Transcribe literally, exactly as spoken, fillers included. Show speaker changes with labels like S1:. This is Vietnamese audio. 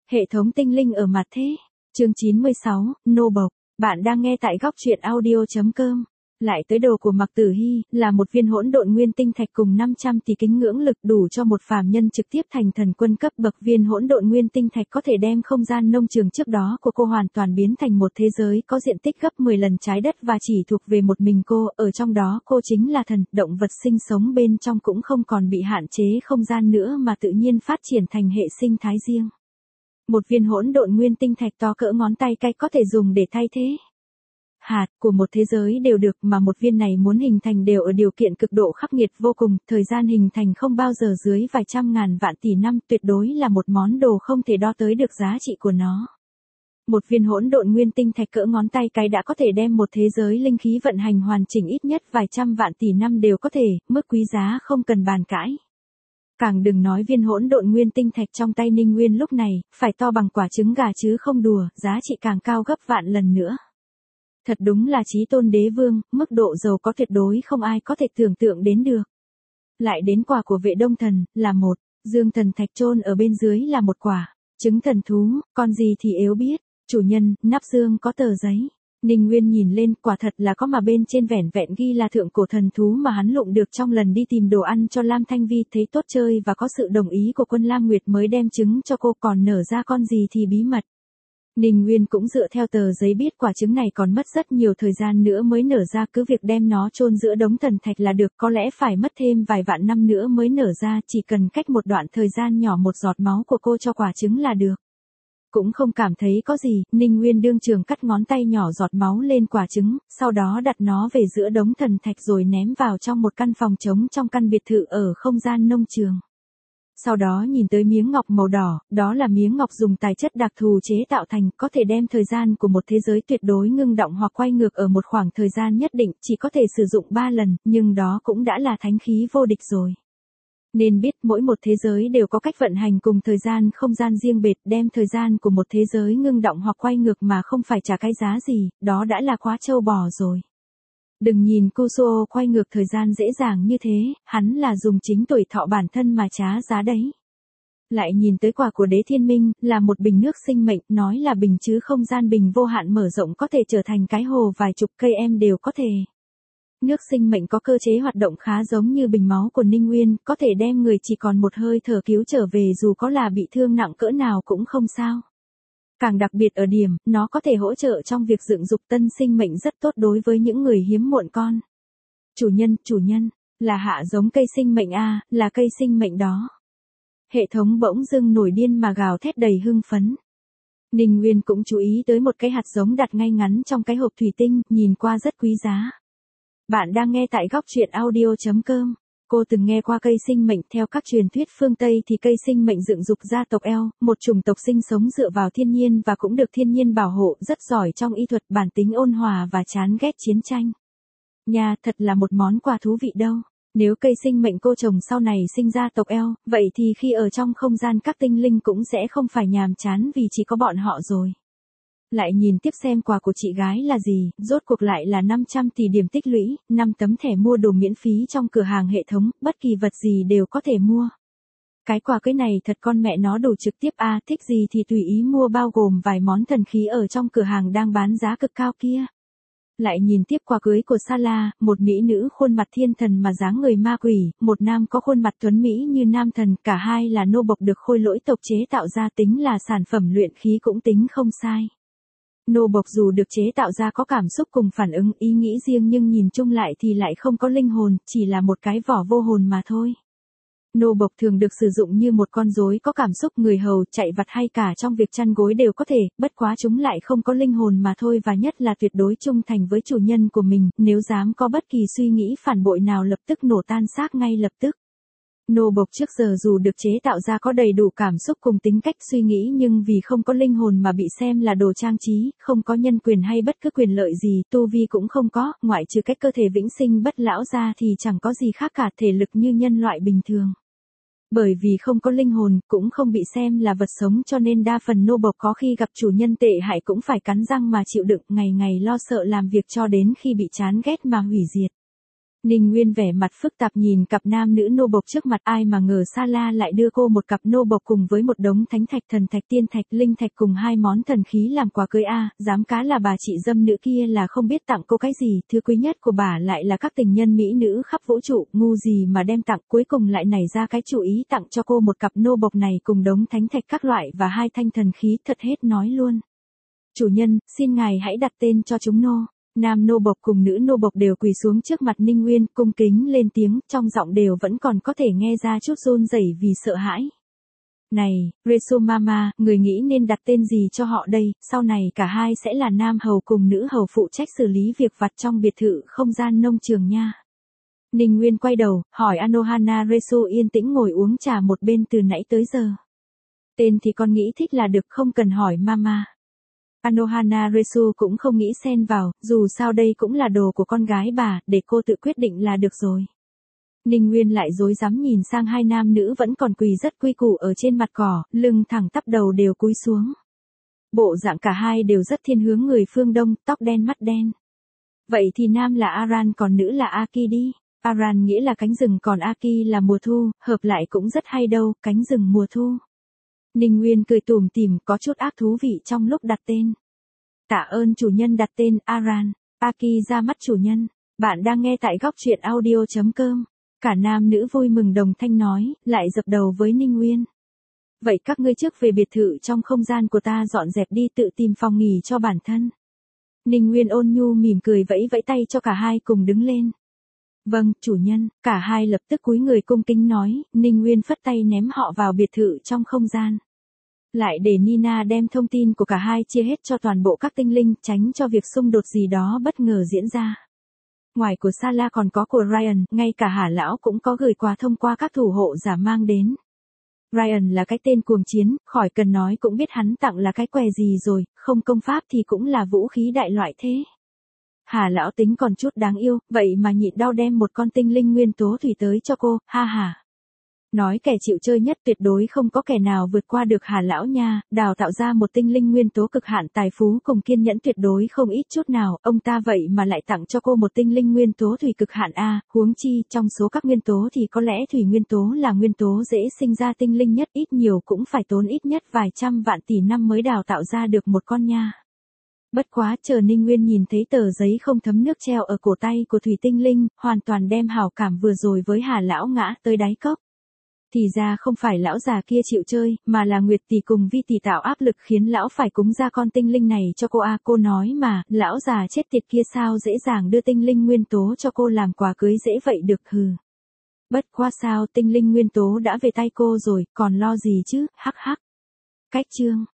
S1: Hệ thống tinh linh ở mặt thế. Chương chín mươi sáu, nô bộc. Bạn đang nghe tại góc truyện audio chấm com. Lại tới đồ của Mạc Tử Hy, là một viên hỗn độn nguyên tinh thạch cùng năm trăm tỷ kính ngưỡng lực đủ cho một phàm nhân trực tiếp thành thần quân cấp bậc. Viên hỗn độn nguyên tinh thạch có thể đem không gian nông trường trước đó của cô hoàn toàn biến thành một thế giới có diện tích gấp mười lần trái đất và chỉ thuộc về một mình cô, ở trong đó cô chính là thần, động vật sinh sống bên trong cũng không còn bị hạn chế không gian nữa mà tự nhiên phát triển thành hệ sinh thái riêng. Một viên hỗn độn nguyên tinh thạch to cỡ ngón tay cái có thể dùng để thay thế hạt của một thế giới đều được, mà một viên này muốn hình thành đều ở điều kiện cực độ khắc nghiệt vô cùng, thời gian hình thành không bao giờ dưới vài trăm ngàn vạn tỷ năm, tuyệt đối là một món đồ không thể đo tới được giá trị của nó. Một viên hỗn độn nguyên tinh thạch cỡ ngón tay cái đã có thể đem một thế giới linh khí vận hành hoàn chỉnh ít nhất vài trăm vạn tỷ năm đều có thể, mức quý giá không cần bàn cãi. Càng đừng nói viên hỗn độn nguyên tinh thạch trong tay Ninh Nguyên lúc này, phải to bằng quả trứng gà chứ không đùa, giá trị càng cao gấp vạn lần nữa. Thật đúng là chí tôn đế vương, mức độ giàu có tuyệt đối không ai có thể tưởng tượng đến được. Lại đến quả của vệ đông thần, là một, dương thần thạch chôn ở bên dưới là một quả, trứng thần thú, con gì thì yếu biết, chủ nhân, nắp dương có tờ giấy. Ninh Nguyên nhìn lên, quả thật là có mà bên trên vẻn vẹn ghi là thượng cổ thần thú mà hắn lụng được trong lần đi tìm đồ ăn cho Lam Thanh Vi, thấy tốt chơi và có sự đồng ý của quân Lam Nguyệt mới đem trứng cho cô, còn nở ra con gì thì bí mật. Ninh Nguyên cũng dựa theo tờ giấy biết quả trứng này còn mất rất nhiều thời gian nữa mới nở ra, cứ việc đem nó chôn giữa đống thần thạch là được, có lẽ phải mất thêm vài vạn năm nữa mới nở ra, chỉ cần cách một đoạn thời gian nhỏ một giọt máu của cô cho quả trứng là được. Cũng không cảm thấy có gì, Ninh Nguyên đương trường cắt ngón tay nhỏ giọt máu lên quả trứng, sau đó đặt nó về giữa đống thần thạch rồi ném vào trong một căn phòng trống trong căn biệt thự ở không gian nông trường. Sau đó nhìn tới miếng ngọc màu đỏ, đó là miếng ngọc dùng tài chất đặc thù chế tạo thành, có thể đem thời gian của một thế giới tuyệt đối ngưng động hoặc quay ngược ở một khoảng thời gian nhất định, chỉ có thể sử dụng ba lần, nhưng đó cũng đã là thánh khí vô địch rồi. Nên biết mỗi một thế giới đều có cách vận hành cùng thời gian không gian riêng biệt, đem thời gian của một thế giới ngưng động hoặc quay ngược mà không phải trả cái giá gì, đó đã là quá trâu bò rồi. Đừng nhìn Kusuo quay ngược thời gian dễ dàng như thế, hắn là dùng chính tuổi thọ bản thân mà trá giá đấy. Lại nhìn tới quả của đế thiên minh, là một bình nước sinh mệnh, nói là bình chứ không gian bình vô hạn mở rộng có thể trở thành cái hồ vài chục cây em đều có thể. Nước sinh mệnh có cơ chế hoạt động khá giống như bình máu của Ninh Nguyên, có thể đem người chỉ còn một hơi thở cứu trở về dù có là bị thương nặng cỡ nào cũng không sao. Càng đặc biệt ở điểm, nó có thể hỗ trợ trong việc dựng dục tân sinh mệnh rất tốt đối với những người hiếm muộn con. Chủ nhân, chủ nhân, là hạ giống cây sinh mệnh a, là cây sinh mệnh đó. Hệ thống bỗng dưng nổi điên mà gào thét đầy hưng phấn. Ninh Nguyên cũng chú ý tới một cái hạt giống đặt ngay ngắn trong cái hộp thủy tinh, nhìn qua rất quý giá. Bạn đang nghe tại góc truyện audio chấm com. Cô từng nghe qua cây sinh mệnh, theo các truyền thuyết phương Tây thì cây sinh mệnh dựng dục gia tộc eo, một chủng tộc sinh sống dựa vào thiên nhiên và cũng được thiên nhiên bảo hộ, rất giỏi trong y thuật, bản tính ôn hòa và chán ghét chiến tranh. Nha, thật là một món quà thú vị đâu. Nếu cây sinh mệnh cô trồng sau này sinh ra tộc eo, vậy thì khi ở trong không gian các tinh linh cũng sẽ không phải nhàm chán vì chỉ có bọn họ rồi. Lại nhìn tiếp xem quà của chị gái là gì, rốt cuộc lại là năm trăm tỷ điểm tích lũy, năm tấm thẻ mua đồ miễn phí trong cửa hàng hệ thống, bất kỳ vật gì đều có thể mua. Cái quà cưới này thật con mẹ nó đủ trực tiếp a, à, thích gì thì tùy ý mua, bao gồm vài món thần khí ở trong cửa hàng đang bán giá cực cao kia. Lại nhìn tiếp quà cưới của Sala, một mỹ nữ khuôn mặt thiên thần mà dáng người ma quỷ, một nam có khuôn mặt tuấn mỹ như nam thần, cả hai là nô bộc được khôi lỗi tộc chế tạo ra, tính là sản phẩm luyện khí cũng tính không sai. Nô bộc dù được chế tạo ra có cảm xúc cùng phản ứng ý nghĩ riêng nhưng nhìn chung lại thì lại không có linh hồn, chỉ là một cái vỏ vô hồn mà thôi. Nô bộc thường được sử dụng như một con rối có cảm xúc, người hầu, chạy vặt hay cả trong việc chăn gối đều có thể, bất quá chúng lại không có linh hồn mà thôi, và nhất là tuyệt đối trung thành với chủ nhân của mình, nếu dám có bất kỳ suy nghĩ phản bội nào lập tức nổ tan xác ngay lập tức. Nô bộc trước giờ dù được chế tạo ra có đầy đủ cảm xúc cùng tính cách suy nghĩ nhưng vì không có linh hồn mà bị xem là đồ trang trí, không có nhân quyền hay bất cứ quyền lợi gì, tu vi cũng không có, ngoại trừ cách cơ thể vĩnh sinh bất lão ra thì chẳng có gì khác cả, thể lực như nhân loại bình thường. Bởi vì không có linh hồn, cũng không bị xem là vật sống cho nên đa phần nô bộc có khi gặp chủ nhân tệ hại cũng phải cắn răng mà chịu đựng, ngày ngày lo sợ làm việc cho đến khi bị chán ghét mà hủy diệt. Ninh Nguyên vẻ mặt phức tạp nhìn cặp nam nữ nô bộc trước mặt, ai mà ngờ Sa La lại đưa cô một cặp nô bộc cùng với một đống thánh thạch, thần thạch, tiên thạch, linh thạch cùng hai món thần khí làm quà cưới a, dám cá là bà chị dâm nữ kia là không biết tặng cô cái gì, thứ quý nhất của bà lại là các tình nhân mỹ nữ khắp vũ trụ, ngu gì mà đem tặng, cuối cùng lại nảy ra cái chủ ý tặng cho cô một cặp nô bộc này cùng đống thánh thạch các loại và hai thanh thần khí, thật hết nói luôn. Chủ nhân, xin ngài hãy đặt tên cho chúng nô. Nam nô bộc cùng nữ nô bộc đều quỳ xuống trước mặt Ninh Nguyên, cung kính lên tiếng, trong giọng đều vẫn còn có thể nghe ra chút run rẩy vì sợ hãi. Này, Resu Mama, người nghĩ nên đặt tên gì cho họ đây, sau này cả hai sẽ là nam hầu cùng nữ hầu phụ trách xử lý việc vặt trong biệt thự không gian nông trường nha. Ninh Nguyên quay đầu, hỏi Anohana. Resu yên tĩnh ngồi uống trà một bên từ nãy tới giờ. Tên thì con nghĩ thích là được, không cần hỏi Mama. Anohana Resu cũng không nghĩ xen vào, dù sao đây cũng là đồ của con gái bà, để cô tự quyết định là được rồi. Ninh Nguyên lại rối rắm nhìn sang hai nam nữ vẫn còn quỳ rất quy củ ở trên mặt cỏ, lưng thẳng tắp đầu đều cúi xuống. Bộ dạng cả hai đều rất thiên hướng người phương Đông, tóc đen mắt đen. Vậy thì nam là Aran còn nữ là Aki đi. Aran nghĩa là cánh rừng còn Aki là mùa thu, hợp lại cũng rất hay đâu, cánh rừng mùa thu. Ninh Nguyên cười tủm tỉm, có chút ác thú vị trong lúc đặt tên. Tạ ơn chủ nhân đặt tên Aran. Aki ra mắt chủ nhân. Bạn đang nghe tại góc truyện audio chấm com. Cả nam nữ vui mừng đồng thanh nói, lại dập đầu với Ninh Nguyên. Vậy các ngươi trước về biệt thự trong không gian của ta dọn dẹp đi, tự tìm phòng nghỉ cho bản thân. Ninh Nguyên ôn nhu mỉm cười vẫy vẫy tay cho cả hai cùng đứng lên. Vâng, chủ nhân, cả hai lập tức cúi người cung kính nói, Ninh Nguyên phất tay ném họ vào biệt thự trong không gian. Lại để Nina đem thông tin của cả hai chia hết cho toàn bộ các tinh linh, tránh cho việc xung đột gì đó bất ngờ diễn ra. Ngoài của Sala còn có của Ryan, ngay cả Hà Lão cũng có gửi quà thông qua các thủ hộ giả mang đến. Ryan là cái tên cuồng chiến, khỏi cần nói cũng biết hắn tặng là cái què gì rồi, không công pháp thì cũng là vũ khí đại loại thế. Hà Lão tính còn chút đáng yêu, vậy mà nhịn đau đem một con tinh linh nguyên tố thủy tới cho cô, ha ha. Nói kẻ chịu chơi nhất tuyệt đối không có kẻ nào vượt qua được Hà Lão nha, đào tạo ra một tinh linh nguyên tố cực hạn tài phú cùng kiên nhẫn tuyệt đối không ít chút nào, ông ta vậy mà lại tặng cho cô một tinh linh nguyên tố thủy cực hạn a, huống chi, trong số các nguyên tố thì có lẽ thủy nguyên tố là nguyên tố dễ sinh ra tinh linh nhất, ít nhiều cũng phải tốn ít nhất vài trăm vạn tỷ năm mới đào tạo ra được một con nha. Bất quá chờ Ninh Nguyên nhìn thấy tờ giấy không thấm nước treo ở cổ tay của thủy tinh linh, hoàn toàn đem hảo cảm vừa rồi với Hà Lão ngã tới đáy cốc. Thì ra không phải lão già kia chịu chơi, mà là Nguyệt tỷ cùng Vi tỷ tạo áp lực khiến lão phải cúng ra con tinh linh này cho cô a, cô nói mà, lão già chết tiệt kia sao dễ dàng đưa tinh linh nguyên tố cho cô làm quà cưới dễ vậy được hừ. Bất quá sao tinh linh nguyên tố đã về tay cô rồi, còn lo gì chứ, hắc hắc. Cách chương